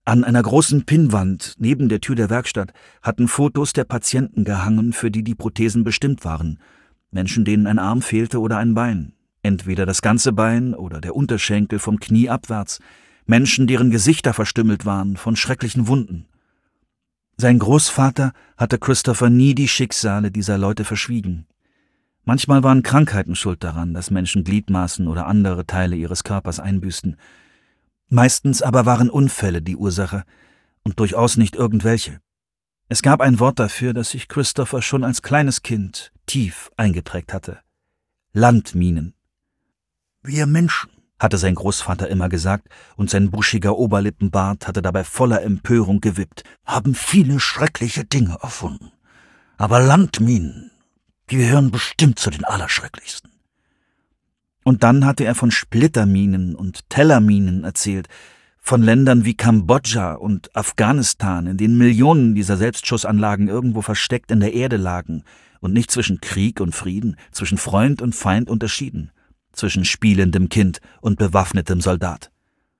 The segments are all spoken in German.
An einer großen Pinnwand neben der Tür der Werkstatt hatten Fotos der Patienten gehangen, für die die Prothesen bestimmt waren. Menschen, denen ein Arm fehlte oder ein Bein. Entweder das ganze Bein oder der Unterschenkel vom Knie abwärts. Menschen, deren Gesichter verstümmelt waren von schrecklichen Wunden. Sein Großvater hatte Christopher nie die Schicksale dieser Leute verschwiegen. Manchmal waren Krankheiten schuld daran, dass Menschen Gliedmaßen oder andere Teile ihres Körpers einbüßten. Meistens aber waren Unfälle die Ursache und durchaus nicht irgendwelche. Es gab ein Wort dafür, das sich Christopher schon als kleines Kind tief eingeprägt hatte: Landminen. »Wir Menschen«, hatte sein Großvater immer gesagt, und sein buschiger Oberlippenbart hatte dabei voller Empörung gewippt, »haben viele schreckliche Dinge erfunden. Aber Landminen, die gehören bestimmt zu den Allerschrecklichsten.« Und dann hatte er von Splitterminen und Tellerminen erzählt, von Ländern wie Kambodscha und Afghanistan, in denen Millionen dieser Selbstschussanlagen irgendwo versteckt in der Erde lagen und nicht zwischen Krieg und Frieden, zwischen Freund und Feind unterschieden, zwischen spielendem Kind und bewaffnetem Soldat.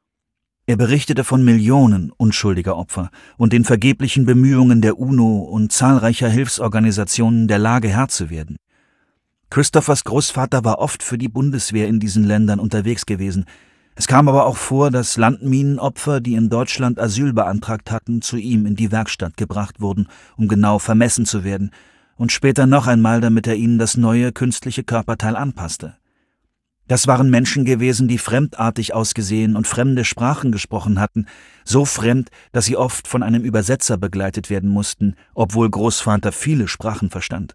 Er berichtete von Millionen unschuldiger Opfer und den vergeblichen Bemühungen der UNO und zahlreicher Hilfsorganisationen, der Lage Herr zu werden. Christophers Großvater war oft für die Bundeswehr in diesen Ländern unterwegs gewesen. Es kam aber auch vor, dass Landminenopfer, die in Deutschland Asyl beantragt hatten, zu ihm in die Werkstatt gebracht wurden, um genau vermessen zu werden, und später noch einmal, damit er ihnen das neue künstliche Körperteil anpasste. Das waren Menschen gewesen, die fremdartig ausgesehen und fremde Sprachen gesprochen hatten, so fremd, dass sie oft von einem Übersetzer begleitet werden mussten, obwohl Großvater viele Sprachen verstand.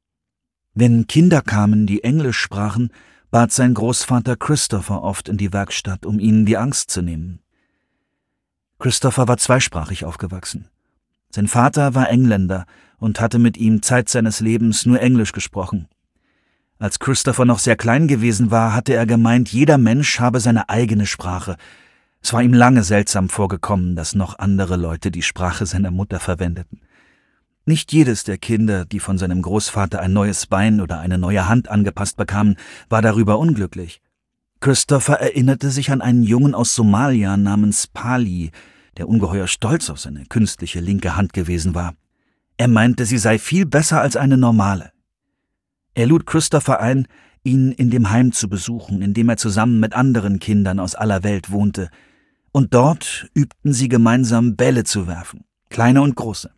Wenn Kinder kamen, die Englisch sprachen, bat sein Großvater Christopher oft in die Werkstatt, um ihnen die Angst zu nehmen. Christopher war zweisprachig aufgewachsen. Sein Vater war Engländer und hatte mit ihm Zeit seines Lebens nur Englisch gesprochen. Als Christopher noch sehr klein gewesen war, hatte er gemeint, jeder Mensch habe seine eigene Sprache. Es war ihm lange seltsam vorgekommen, dass noch andere Leute die Sprache seiner Mutter verwendeten. Nicht jedes der Kinder, die von seinem Großvater ein neues Bein oder eine neue Hand angepasst bekamen, war darüber unglücklich. Christopher erinnerte sich an einen Jungen aus Somalia namens Pali, der ungeheuer stolz auf seine künstliche linke Hand gewesen war. Er meinte, sie sei viel besser als eine normale. Er lud Christopher ein, ihn in dem Heim zu besuchen, in dem er zusammen mit anderen Kindern aus aller Welt wohnte. Und dort übten sie gemeinsam Bälle zu werfen, kleine und große.